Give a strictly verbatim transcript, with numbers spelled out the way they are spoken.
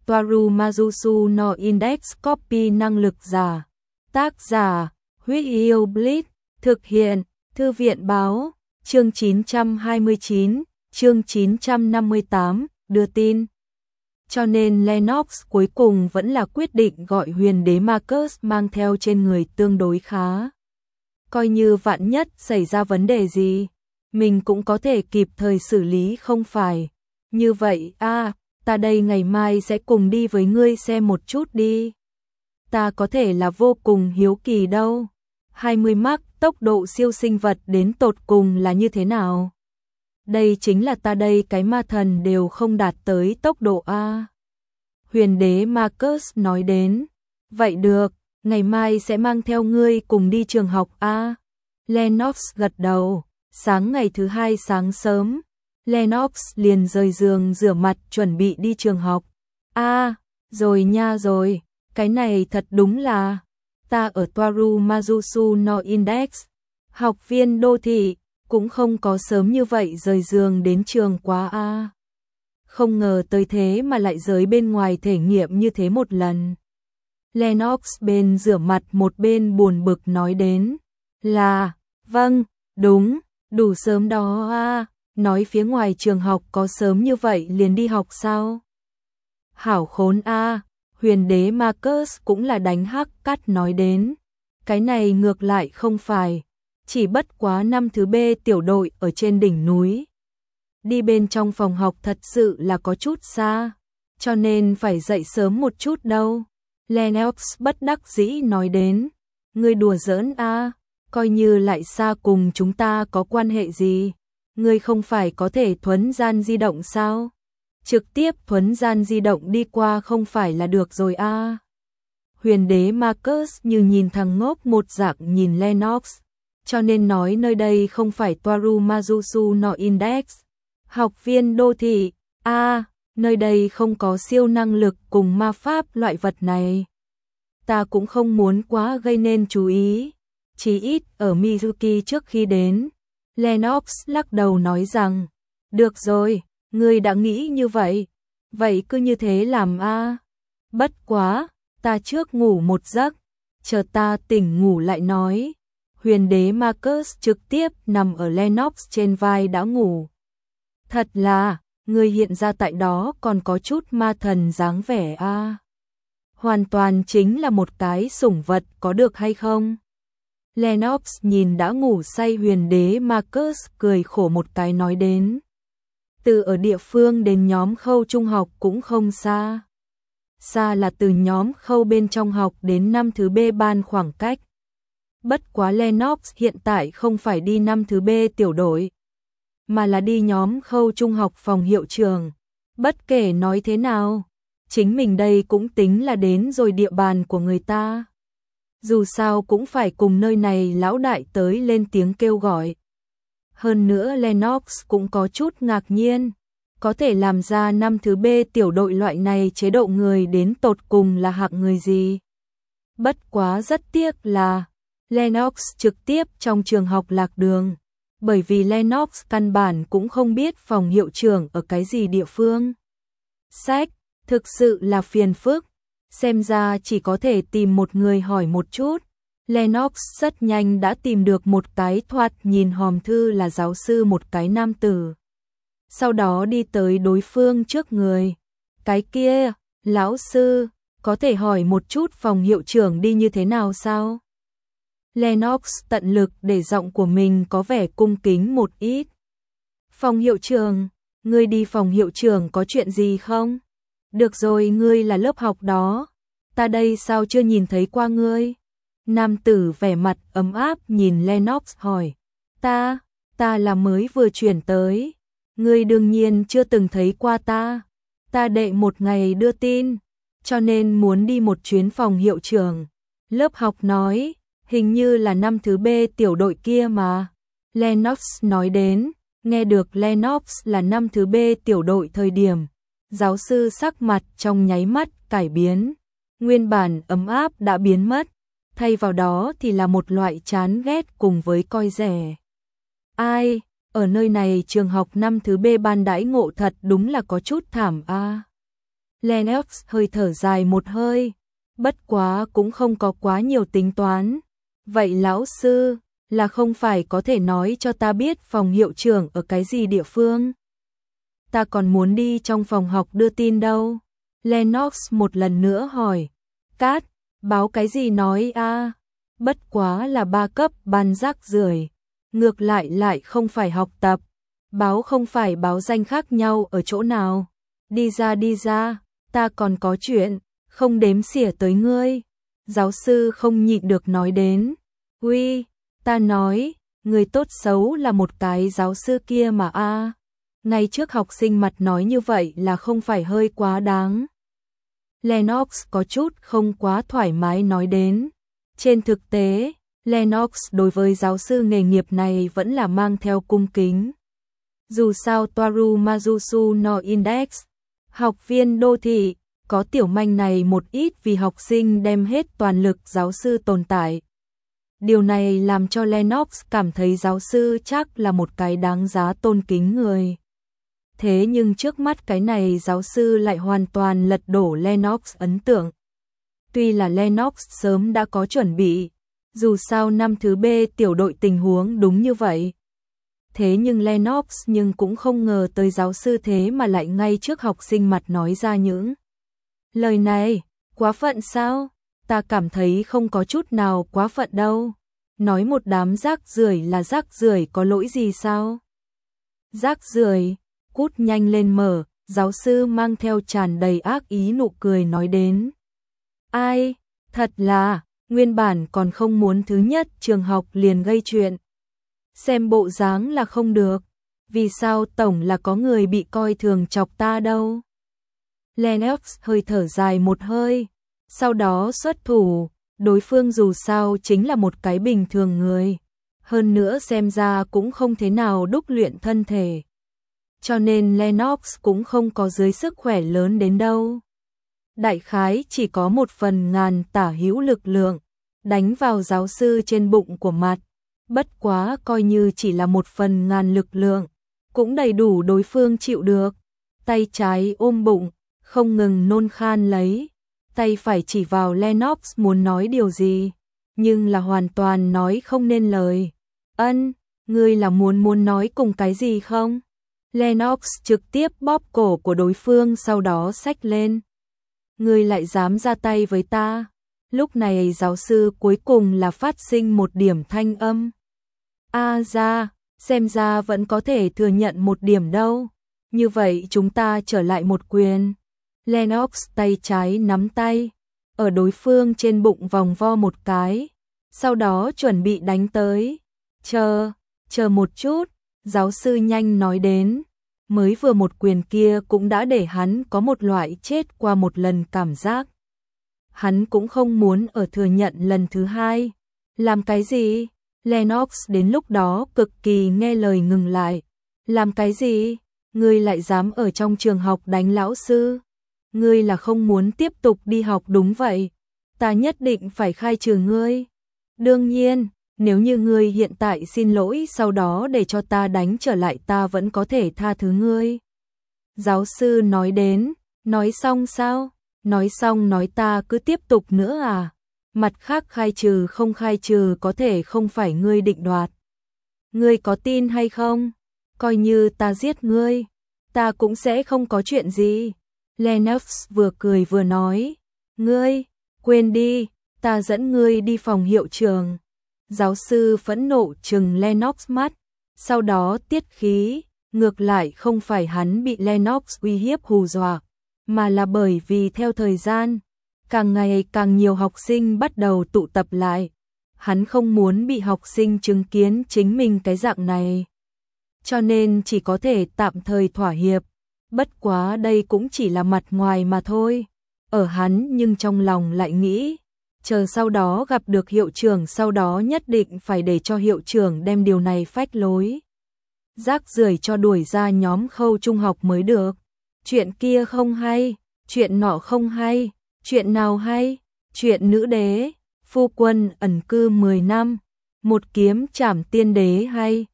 Toaru Mazusu no Index Copy năng lực giả. Tác giả, Huyết Yêu Blitz, thực hiện, Thư viện báo, chương chín trăm hai mươi chín, chương chín trăm năm mươi tám, đưa tin. Cho nên Lennox cuối cùng vẫn là quyết định gọi huyền đế Marcus mang theo trên người tương đối khá. Coi như vạn nhất xảy ra vấn đề gì, mình cũng có thể kịp thời xử lý không phải. Như vậy, a à, ta đây ngày mai sẽ cùng đi với ngươi xem một chút đi. Ta có thể là vô cùng hiếu kỳ đâu. hai mươi mach tốc độ siêu sinh vật đến tột cùng là như thế nào? Đây chính là ta đây cái ma thần đều không đạt tới tốc độ A. Huyền đế Marcus nói đến. Vậy được, ngày mai sẽ mang theo ngươi cùng đi trường học A. Lennox gật đầu. Sáng ngày thứ hai sáng sớm, Lennox liền rời giường rửa mặt chuẩn bị đi trường học. A, rồi nha rồi, cái này thật đúng là, ta ở Toaru Mazusu no Index, học viên đô thị, cũng không có sớm như vậy rời giường đến trường quá a. Không ngờ tới thế mà lại giới bên ngoài thể nghiệm như thế một lần. Lennox bên rửa mặt một bên buồn bực nói đến, là, vâng, đúng, đủ sớm đó a. Nói phía ngoài trường học có sớm như vậy liền đi học sao? Hảo khốn a, huyền đế Marcus cũng là đánh hắc cắt nói đến. Cái này ngược lại không phải, chỉ bất quá năm thứ B tiểu đội ở trên đỉnh núi. Đi bên trong phòng học thật sự là có chút xa, cho nên phải dậy sớm một chút đâu. Lennox bất đắc dĩ nói đến, ngươi đùa giỡn a, coi như lại xa cùng chúng ta có quan hệ gì. Ngươi không phải có thể thuấn gian di động sao? Trực tiếp thuấn gian di động đi qua không phải là được rồi a. À. Huyền đế Marcus như nhìn thằng ngốc một dạng nhìn Lennox, cho nên nói nơi đây không phải Toaru Mazusu no Index. Học viên đô thị, a, à, nơi đây không có siêu năng lực cùng ma pháp loại vật này. Ta cũng không muốn quá gây nên chú ý, chỉ ít ở Mizuki trước khi đến. Lennox lắc đầu nói rằng, được rồi, ngươi đã nghĩ như vậy, vậy cứ như thế làm a. À. Bất quá, ta trước ngủ một giấc, chờ ta tỉnh ngủ lại nói. Huyền đế Marcus trực tiếp nằm ở Lennox trên vai đã ngủ. Thật là, ngươi hiện ra tại đó còn có chút ma thần dáng vẻ a. À. Hoàn toàn chính là một cái sủng vật có được hay không? Lennox nhìn đã ngủ say huyền đế Marcus cười khổ một cái nói đến. Từ ở địa phương đến nhóm khâu trung học cũng không xa. Xa là từ nhóm khâu bên trong học đến năm thứ B ban khoảng cách. Bất quá Lennox hiện tại không phải đi năm thứ B tiểu đội, mà là đi nhóm khâu trung học phòng hiệu trường. Bất kể nói thế nào, chính mình đây cũng tính là đến rồi địa bàn của người ta. Dù sao cũng phải cùng nơi này lão đại tới lên tiếng kêu gọi. Hơn nữa Lennox cũng có chút ngạc nhiên, có thể làm ra năm thứ B tiểu đội loại này chế độ người đến tột cùng là hạng người gì. Bất quá rất tiếc là Lennox trực tiếp trong trường học lạc đường, bởi vì Lennox căn bản cũng không biết phòng hiệu trưởng ở cái gì địa phương. Sách, thực sự là phiền phức. Xem ra chỉ có thể tìm một người hỏi một chút. Lennox rất nhanh đã tìm được một cái thoạt nhìn hòm thư là giáo sư một cái nam tử. Sau đó đi tới đối phương trước người. Cái kia, lão sư, có thể hỏi một chút phòng hiệu trưởng đi như thế nào sao? Lennox tận lực để giọng của mình có vẻ cung kính một ít. Phòng hiệu trưởng, ngươi đi phòng hiệu trưởng có chuyện gì không? Được rồi, ngươi là lớp học đó, ta đây sao chưa nhìn thấy qua ngươi? Nam tử vẻ mặt ấm áp nhìn Lennox hỏi, ta, ta là mới vừa chuyển tới, ngươi đương nhiên chưa từng thấy qua ta, ta đệ một ngày đưa tin, cho nên muốn đi một chuyến phòng hiệu trưởng. Lớp học nói, hình như là năm thứ B tiểu đội kia mà. Lennox nói đến, nghe được Lennox là năm thứ B tiểu đội thời điểm. Giáo sư sắc mặt trong nháy mắt cải biến, nguyên bản ấm áp đã biến mất, thay vào đó thì là một loại chán ghét cùng với coi rẻ. Ai, ở nơi này trường học năm thứ B ban đãi ngộ thật đúng là có chút thảm a. Lennox hơi thở dài một hơi, bất quá cũng không có quá nhiều tính toán. Vậy lão sư, là không phải có thể nói cho ta biết phòng hiệu trưởng ở cái gì địa phương? Ta còn muốn đi trong phòng học đưa tin đâu. Lennox một lần nữa hỏi. Cát, báo cái gì nói a? Bất quá là ba cấp ban rác rưởi, ngược lại lại không phải học tập. Báo không phải báo danh khác nhau ở chỗ nào. Đi ra đi ra, ta còn có chuyện, không đếm xỉa tới ngươi. Giáo sư không nhịn được nói đến. Uy, ta nói, người tốt xấu là một cái giáo sư kia mà a. Ngay trước học sinh mặt nói như vậy là không phải hơi quá đáng. Lennox có chút không quá thoải mái nói đến. Trên thực tế, Lennox đối với giáo sư nghề nghiệp này vẫn là mang theo cung kính. Dù sao Toaru Majusu no Index, học viên đô thị, có tiểu manh này một ít vì học sinh đem hết toàn lực giáo sư tồn tại. Điều này làm cho Lennox cảm thấy giáo sư chắc là một cái đáng giá tôn kính người. Thế nhưng trước mắt cái này giáo sư lại hoàn toàn lật đổ Lennox ấn tượng. Tuy là Lennox sớm đã có chuẩn bị, dù sao năm thứ B tiểu đội tình huống đúng như vậy. Thế nhưng Lennox nhưng cũng không ngờ tới giáo sư thế mà lại ngay trước học sinh mặt nói ra những lời này. Quá phận sao? Ta cảm thấy không có chút nào quá phận đâu. Nói một đám rác rưởi là rác rưởi có lỗi gì sao? Rác rưởi, cút nhanh lên mở, giáo sư mang theo tràn đầy ác ý nụ cười nói đến. Ai, thật là, nguyên bản còn không muốn thứ nhất trường học liền gây chuyện. Xem bộ dáng là không được, vì sao tổng là có người bị coi thường chọc ta đâu. Lennox hơi thở dài một hơi, sau đó xuất thủ, đối phương dù sao chính là một cái bình thường người, hơn nữa xem ra cũng không thế nào đúc luyện thân thể. Cho nên Lennox cũng không có dưới sức khỏe lớn đến đâu. Đại khái chỉ có một phần ngàn tả hữu lực lượng, đánh vào giáo sư trên bụng của mặt. Bất quá coi như chỉ là một phần ngàn lực lượng, cũng đầy đủ đối phương chịu được. Tay trái ôm bụng, không ngừng nôn khan lấy. Tay phải chỉ vào Lennox muốn nói điều gì, nhưng là hoàn toàn nói không nên lời. Ân, ngươi là muốn muốn nói cùng cái gì không? Lennox trực tiếp bóp cổ của đối phương sau đó xách lên. Ngươi lại dám ra tay với ta? Lúc này giáo sư cuối cùng là phát sinh một điểm thanh âm. A à ra, xem ra vẫn có thể thừa nhận một điểm đâu. Như vậy chúng ta trở lại một quyền. Lennox tay trái nắm tay, ở đối phương trên bụng vòng vo một cái, sau đó chuẩn bị đánh tới. Chờ, chờ một chút, giáo sư nhanh nói đến. Mới vừa một quyền kia cũng đã để hắn có một loại chết qua một lần cảm giác. Hắn cũng không muốn ở thừa nhận lần thứ hai. Làm cái gì? Lennox đến lúc đó cực kỳ nghe lời ngừng lại. Làm cái gì? Ngươi lại dám ở trong trường học đánh lão sư? Ngươi là không muốn tiếp tục đi học đúng vậy? Ta nhất định phải khai trừ ngươi. Đương nhiên, nếu như ngươi hiện tại xin lỗi sau đó để cho ta đánh trở lại ta vẫn có thể tha thứ ngươi. Giáo sư nói đến, nói xong sao? Nói xong nói ta cứ tiếp tục nữa à? Mặt khác khai trừ không khai trừ có thể không phải ngươi định đoạt. Ngươi có tin hay không? Coi như ta giết ngươi, ta cũng sẽ không có chuyện gì. Lennox vừa cười vừa nói, ngươi, quên đi, ta dẫn ngươi đi phòng hiệu trưởng. Giáo sư phẫn nộ trừng Lennox mắt, sau đó tiết khí, ngược lại không phải hắn bị Lennox uy hiếp hù dọa, mà là bởi vì theo thời gian, càng ngày càng nhiều học sinh bắt đầu tụ tập lại. Hắn không muốn bị học sinh chứng kiến chính mình cái dạng này, cho nên chỉ có thể tạm thời thỏa hiệp. Bất quá đây cũng chỉ là mặt ngoài mà thôi. Ở hắn nhưng trong lòng lại nghĩ, chờ sau đó gặp được hiệu trưởng sau đó nhất định phải để cho hiệu trưởng đem điều này phách lối. Rác rưởi cho đuổi ra nhóm Khâu trung học mới được. Chuyện kia không hay, chuyện nọ không hay, chuyện nào hay? Chuyện nữ đế, phu quân ẩn cư mười năm, một kiếm trảm tiên đế hay?